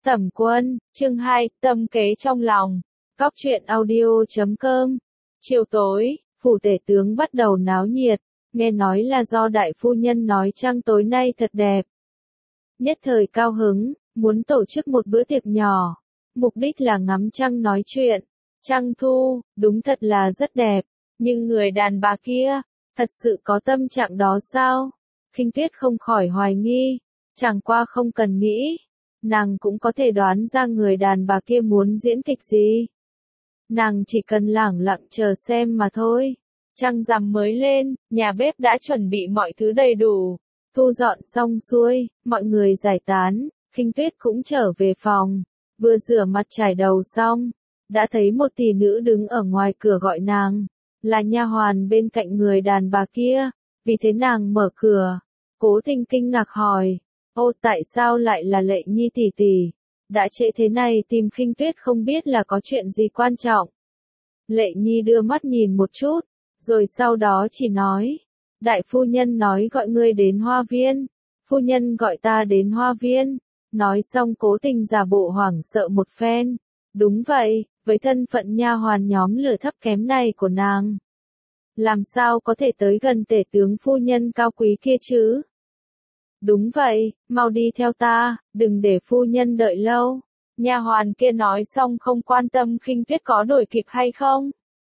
Tẩm Quân, chương 2, tâm kế trong lòng. Góc truyện audio.com. Chiều tối, phủ tể tướng bắt đầu náo nhiệt, nghe nói là do đại phu nhân nói trăng tối nay thật đẹp. Nhất thời cao hứng, muốn tổ chức một bữa tiệc nhỏ, mục đích là ngắm trăng nói chuyện. Trăng thu, đúng thật là rất đẹp, nhưng người đàn bà kia, thật sự có tâm trạng đó sao? Khinh Tuyết không khỏi hoài nghi, chẳng qua không cần nghĩ, nàng cũng có thể đoán ra người đàn bà kia muốn diễn kịch gì. Nàng chỉ cần lẳng lặng chờ xem mà thôi. Trăng rằm mới lên, nhà bếp đã chuẩn bị mọi thứ đầy đủ. Thu dọn xong xuôi, mọi người giải tán, Khinh Tuyết cũng trở về phòng. Vừa rửa mặt chải đầu xong, đã thấy một tỷ nữ đứng ở ngoài cửa gọi nàng. Là nha hoàn bên cạnh người đàn bà kia, vì thế nàng mở cửa. Cố Tình kinh ngạc hỏi, ô tại sao lại là Lệ Nhi tỷ tỷ? Đã trễ thế này tìm Khinh Tuyết không biết là có chuyện gì quan trọng. Lệ Nhi đưa mắt nhìn một chút, rồi sau đó chỉ nói, đại phu nhân nói gọi ngươi đến hoa viên, phu nhân gọi ta đến hoa viên. Nói xong Cố Tình giả bộ hoảng sợ một phen. Đúng vậy, với thân phận nha hoàn nhóm lửa thấp kém này của nàng, làm sao có thể tới gần tể tướng phu nhân cao quý kia chứ? Đúng vậy, mau đi theo ta, đừng để phu nhân đợi lâu. Nha hoàn kia nói xong không quan tâm Khinh Tuyết có đuổi kịp hay không.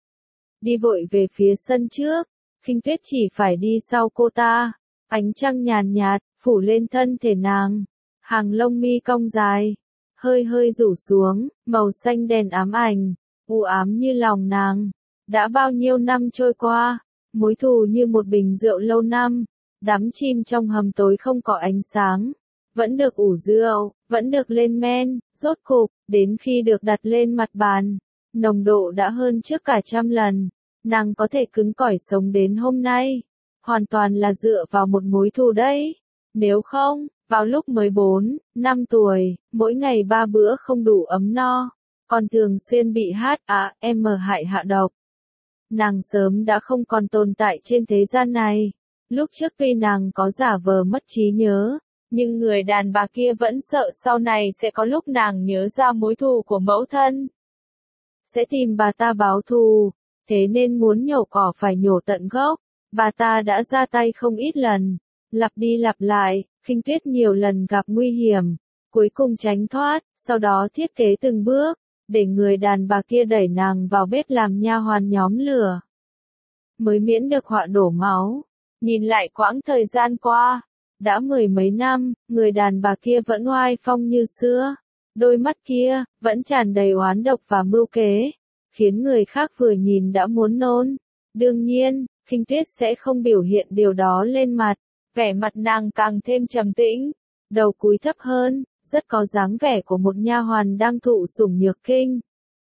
Đi vội về phía sân trước, Khinh Tuyết chỉ phải đi sau cô ta. Ánh trăng nhàn nhạt, phủ lên thân thể nàng. Hàng lông mi cong dài, hơi hơi rủ xuống, màu xanh đen ám ảnh, u ám như lòng nàng. Đã bao nhiêu năm trôi qua, mối thù như một bình rượu lâu năm. Đám chim trong hầm tối không có ánh sáng, vẫn được ủ rượu, vẫn được lên men, rốt cục, đến khi được đặt lên mặt bàn, nồng độ đã hơn trước cả 100 lần. Nàng có thể cứng cỏi sống đến hôm nay, hoàn toàn là dựa vào một mối thù đấy. Nếu không, vào lúc 14, 5 tuổi, mỗi ngày 3 bữa không đủ ấm no, còn thường xuyên bị HAM hại hạ độc. Nàng sớm đã không còn tồn tại trên thế gian này. Lúc trước tuy nàng có giả vờ mất trí nhớ, nhưng người đàn bà kia vẫn sợ sau này sẽ có lúc nàng nhớ ra mối thù của mẫu thân, sẽ tìm bà ta báo thù, thế nên muốn nhổ cỏ phải nhổ tận gốc. Bà ta đã ra tay không ít lần, lặp đi lặp lại, Khinh Tuyết nhiều lần gặp nguy hiểm, cuối cùng tránh thoát, sau đó thiết kế từng bước, để người đàn bà kia đẩy nàng vào bếp làm nha hoàn nhóm lửa, mới miễn được họa đổ máu. Nhìn lại quãng thời gian qua, đã 10 mấy năm, người đàn bà kia vẫn oai phong như xưa. Đôi mắt kia, vẫn tràn đầy oán độc và mưu kế, khiến người khác vừa nhìn đã muốn nôn. Đương nhiên, Khinh Tuyết sẽ không biểu hiện điều đó lên mặt, vẻ mặt nàng càng thêm trầm tĩnh, đầu cúi thấp hơn, rất có dáng vẻ của một nha hoàn đang thụ sủng nhược kinh.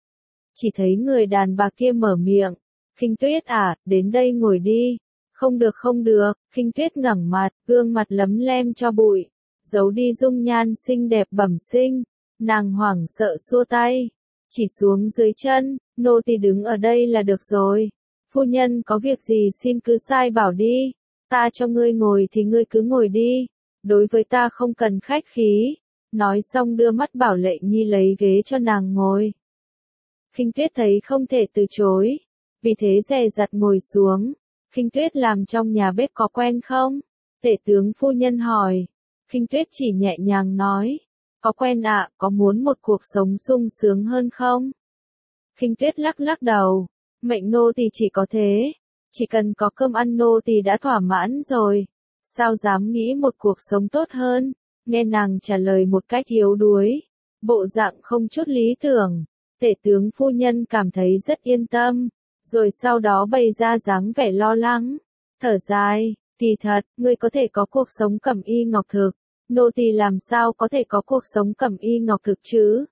Chỉ thấy người đàn bà kia mở miệng, Khinh Tuyết à, đến đây ngồi đi. Không được không được, Khinh Tuyết ngẩng mặt, gương mặt lấm lem cho bụi, giấu đi dung nhan xinh đẹp bẩm sinh. Nàng hoảng sợ xua tay, chỉ xuống dưới chân, nô tỳ đứng ở đây là được rồi. Phu nhân có việc gì xin cứ sai bảo đi, ta cho ngươi ngồi thì ngươi cứ ngồi đi, đối với ta không cần khách khí. Nói xong đưa mắt bảo Lệ Nhi lấy ghế cho nàng ngồi. Khinh Tuyết thấy không thể từ chối, vì thế dè dặt ngồi xuống. Khinh Tuyết làm trong nhà bếp có quen không? Tể tướng phu nhân hỏi. Khinh Tuyết chỉ nhẹ nhàng nói, có quen ạ, có muốn một cuộc sống sung sướng hơn không? Khinh Tuyết lắc lắc đầu, mệnh nô tỳ chỉ có thế, chỉ cần có cơm ăn nô tỳ đã thỏa mãn rồi, sao dám nghĩ một cuộc sống tốt hơn? Nghe nàng trả lời một cách yếu đuối, bộ dạng không chút lý tưởng, tể tướng phu nhân cảm thấy rất yên tâm. Rồi sau đó bày ra dáng vẻ lo lắng, thở dài, kỳ thật, ngươi có thể có cuộc sống cẩm y ngọc thực, nô tỳ làm sao có thể có cuộc sống cẩm y ngọc thực chứ?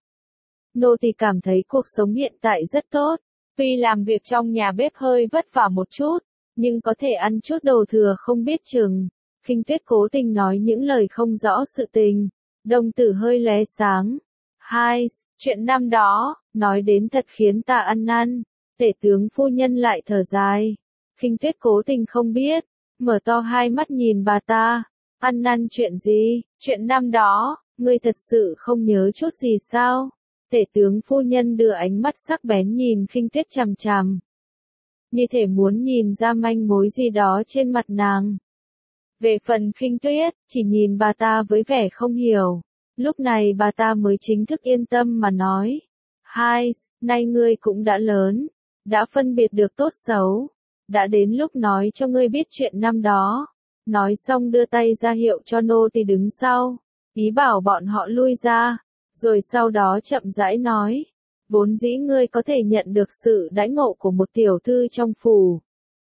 Nô tỳ cảm thấy cuộc sống hiện tại rất tốt, tuy làm việc trong nhà bếp hơi vất vả một chút, nhưng có thể ăn chút đồ thừa không biết chừng. Khinh Tuyết cố tình nói những lời không rõ sự tình, đồng tử hơi lóe sáng. Chuyện năm đó, nói đến thật khiến ta ăn năn. Tể tướng phu nhân lại thở dài. Khinh Tuyết cố tình không biết, mở to hai mắt nhìn bà ta. Ăn năn chuyện gì? Chuyện năm đó, ngươi thật sự không nhớ chút gì sao? Tể tướng phu nhân đưa ánh mắt sắc bén nhìn Khinh Tuyết chằm chằm. Như thể muốn nhìn ra manh mối gì đó trên mặt nàng. Về phần Khinh Tuyết, chỉ nhìn bà ta với vẻ không hiểu. Lúc này bà ta mới chính thức yên tâm mà nói. Hai, nay ngươi cũng đã lớn, đã phân biệt được tốt xấu. Đã đến lúc nói cho ngươi biết chuyện năm đó. Nói xong đưa tay ra hiệu cho nô tỳ đứng sau. Ý bảo bọn họ lui ra. Rồi sau đó chậm rãi nói. Vốn dĩ ngươi có thể nhận được sự đãi ngộ của một tiểu thư trong phủ.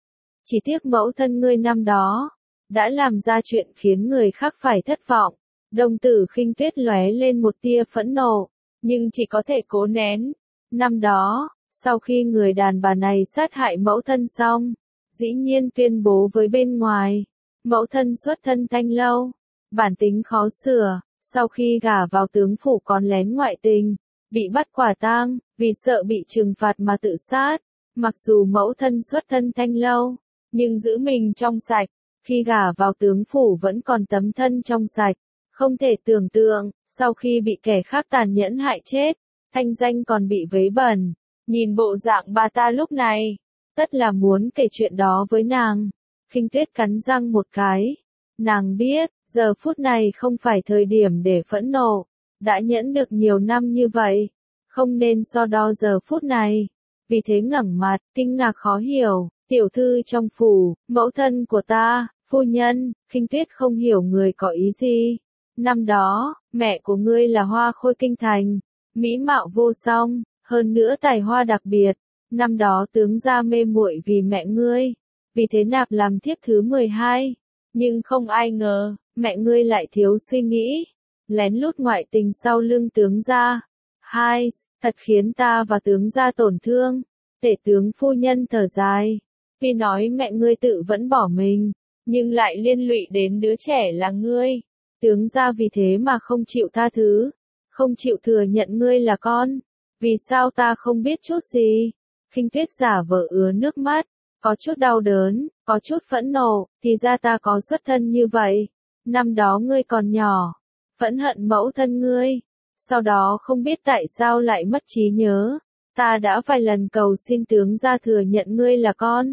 Chỉ tiếc mẫu thân ngươi năm đó đã làm ra chuyện khiến người khác phải thất vọng. Đồng tử Khinh Tuyết lóe lên một tia phẫn nộ, nhưng chỉ có thể cố nén. Năm đó, sau khi người đàn bà này sát hại mẫu thân xong, dĩ nhiên tuyên bố với bên ngoài, mẫu thân xuất thân Thanh Lâu, bản tính khó sửa, sau khi gả vào tướng phủ còn lén ngoại tình, bị bắt quả tang, vì sợ bị trừng phạt mà tự sát. Mặc dù mẫu thân xuất thân Thanh Lâu, nhưng giữ mình trong sạch, khi gả vào tướng phủ vẫn còn tấm thân trong sạch. Không thể tưởng tượng, sau khi bị kẻ khác tàn nhẫn hại chết, thanh danh còn bị vấy bẩn. Nhìn bộ dạng bà ta lúc này, tất là muốn kể chuyện đó với nàng. Khinh Tuyết cắn răng một cái. Nàng biết, giờ phút này không phải thời điểm để phẫn nộ. Đã nhẫn được nhiều năm như vậy, không nên so đo giờ phút này. Vì thế ngẩng mặt, kinh ngạc khó hiểu, tiểu thư trong phủ, mẫu thân của ta, phu nhân. Khinh Tuyết không hiểu người có ý gì. Năm đó, mẹ của ngươi là hoa khôi kinh thành, mỹ mạo vô song, hơn nữa tài hoa đặc biệt. Năm đó tướng gia mê muội vì mẹ ngươi, vì thế nạp làm thiếp thứ 12. Nhưng không ai ngờ, mẹ ngươi lại thiếu suy nghĩ, lén lút ngoại tình sau lưng tướng gia. Hai, thật khiến ta và tướng gia tổn thương. Tể tướng phu nhân thở dài, vì nói mẹ ngươi tự vẫn bỏ mình, nhưng lại liên lụy đến đứa trẻ là ngươi. Tướng gia vì thế mà không chịu tha thứ, không chịu thừa nhận ngươi là con. Vì sao ta không biết chút gì? Khinh Tuyết giả vờ ứa nước mắt, có chút đau đớn, có chút phẫn nộ, thì ra ta có xuất thân như vậy. Năm đó ngươi còn nhỏ, phẫn hận mẫu thân ngươi, sau đó không biết tại sao lại mất trí nhớ. Ta đã vài lần cầu xin tướng gia thừa nhận ngươi là con.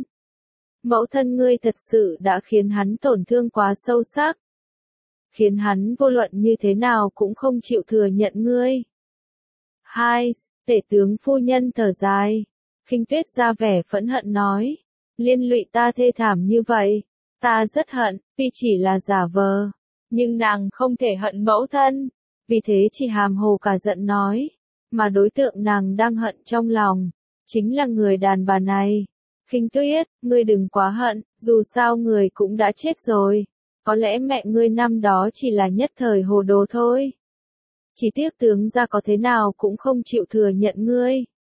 Mẫu thân ngươi thật sự đã khiến hắn tổn thương quá sâu sắc, khiến hắn vô luận như thế nào cũng không chịu thừa nhận ngươi. Hai, tể tướng phu nhân thở dài. Khinh Tuyết ra vẻ phẫn hận nói, liên lụy ta thê thảm như vậy, ta rất hận, tuy chỉ là giả vờ, nhưng nàng không thể hận mẫu thân, vì thế chỉ hàm hồ cả giận nói, mà đối tượng nàng đang hận trong lòng, chính là người đàn bà này. Khinh Tuyết, ngươi đừng quá hận, dù sao người cũng đã chết rồi. Có lẽ mẹ ngươi năm đó chỉ là nhất thời hồ đồ thôi. Chỉ tiếc tướng gia có thế nào cũng không chịu thừa nhận ngươi.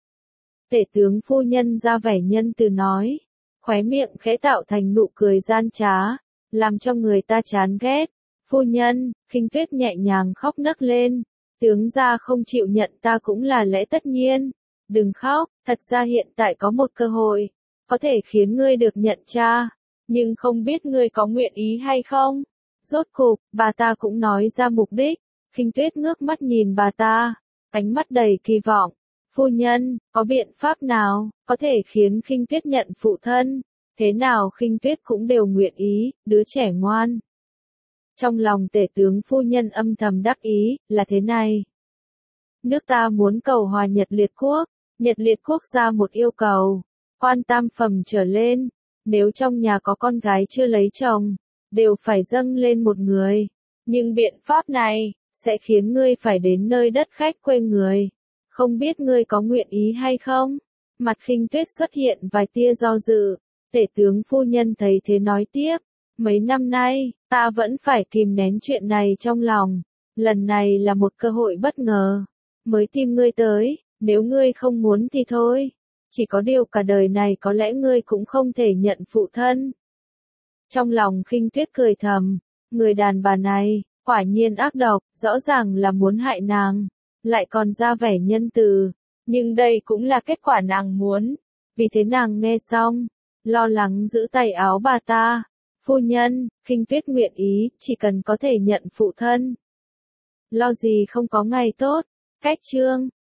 Tể tướng phu nhân ra vẻ nhân từ nói, khóe miệng khẽ tạo thành nụ cười gian trá, làm cho người ta chán ghét. Phu nhân, Khinh Tuyết nhẹ nhàng khóc nấc lên, tướng gia không chịu nhận ta cũng là lẽ tất nhiên. Đừng khóc, thật ra hiện tại có một cơ hội, có thể khiến ngươi được nhận cha. Nhưng không biết ngươi có nguyện ý hay không? Rốt cục, bà ta cũng nói ra mục đích. Khinh Tuyết ngước mắt nhìn bà ta, ánh mắt đầy kỳ vọng. Phu nhân, có biện pháp nào, có thể khiến Khinh Tuyết nhận phụ thân? Thế nào Khinh Tuyết cũng đều nguyện ý, đứa trẻ ngoan. Trong lòng tể tướng phu nhân âm thầm đắc ý, là thế này. Nước ta muốn cầu hòa Nhật Liệt Quốc. Nhật Liệt Quốc ra một yêu cầu, quan tam phẩm trở lên. Nếu trong nhà có con gái chưa lấy chồng, đều phải dâng lên một người. Nhưng biện pháp này, sẽ khiến ngươi phải đến nơi đất khách quê người. Không biết ngươi có nguyện ý hay không? Mặt Khinh Tuyết xuất hiện vài tia do dự. Tể tướng phu nhân thấy thế nói tiếp. Mấy năm nay, ta vẫn phải kìm nén chuyện này trong lòng. Lần này là một cơ hội bất ngờ. Mới tìm ngươi tới, nếu ngươi không muốn thì thôi. Chỉ có điều cả đời này có lẽ ngươi cũng không thể nhận phụ thân. Trong lòng Khinh Tuyết cười thầm, người đàn bà này, quả nhiên ác độc, rõ ràng là muốn hại nàng, lại còn ra vẻ nhân từ, nhưng đây cũng là kết quả nàng muốn. Vì thế nàng nghe xong, lo lắng giữ tay áo bà ta. Phu nhân, Khinh Tuyết nguyện ý, chỉ cần có thể nhận phụ thân. Lo gì không có ngày tốt. Cách chương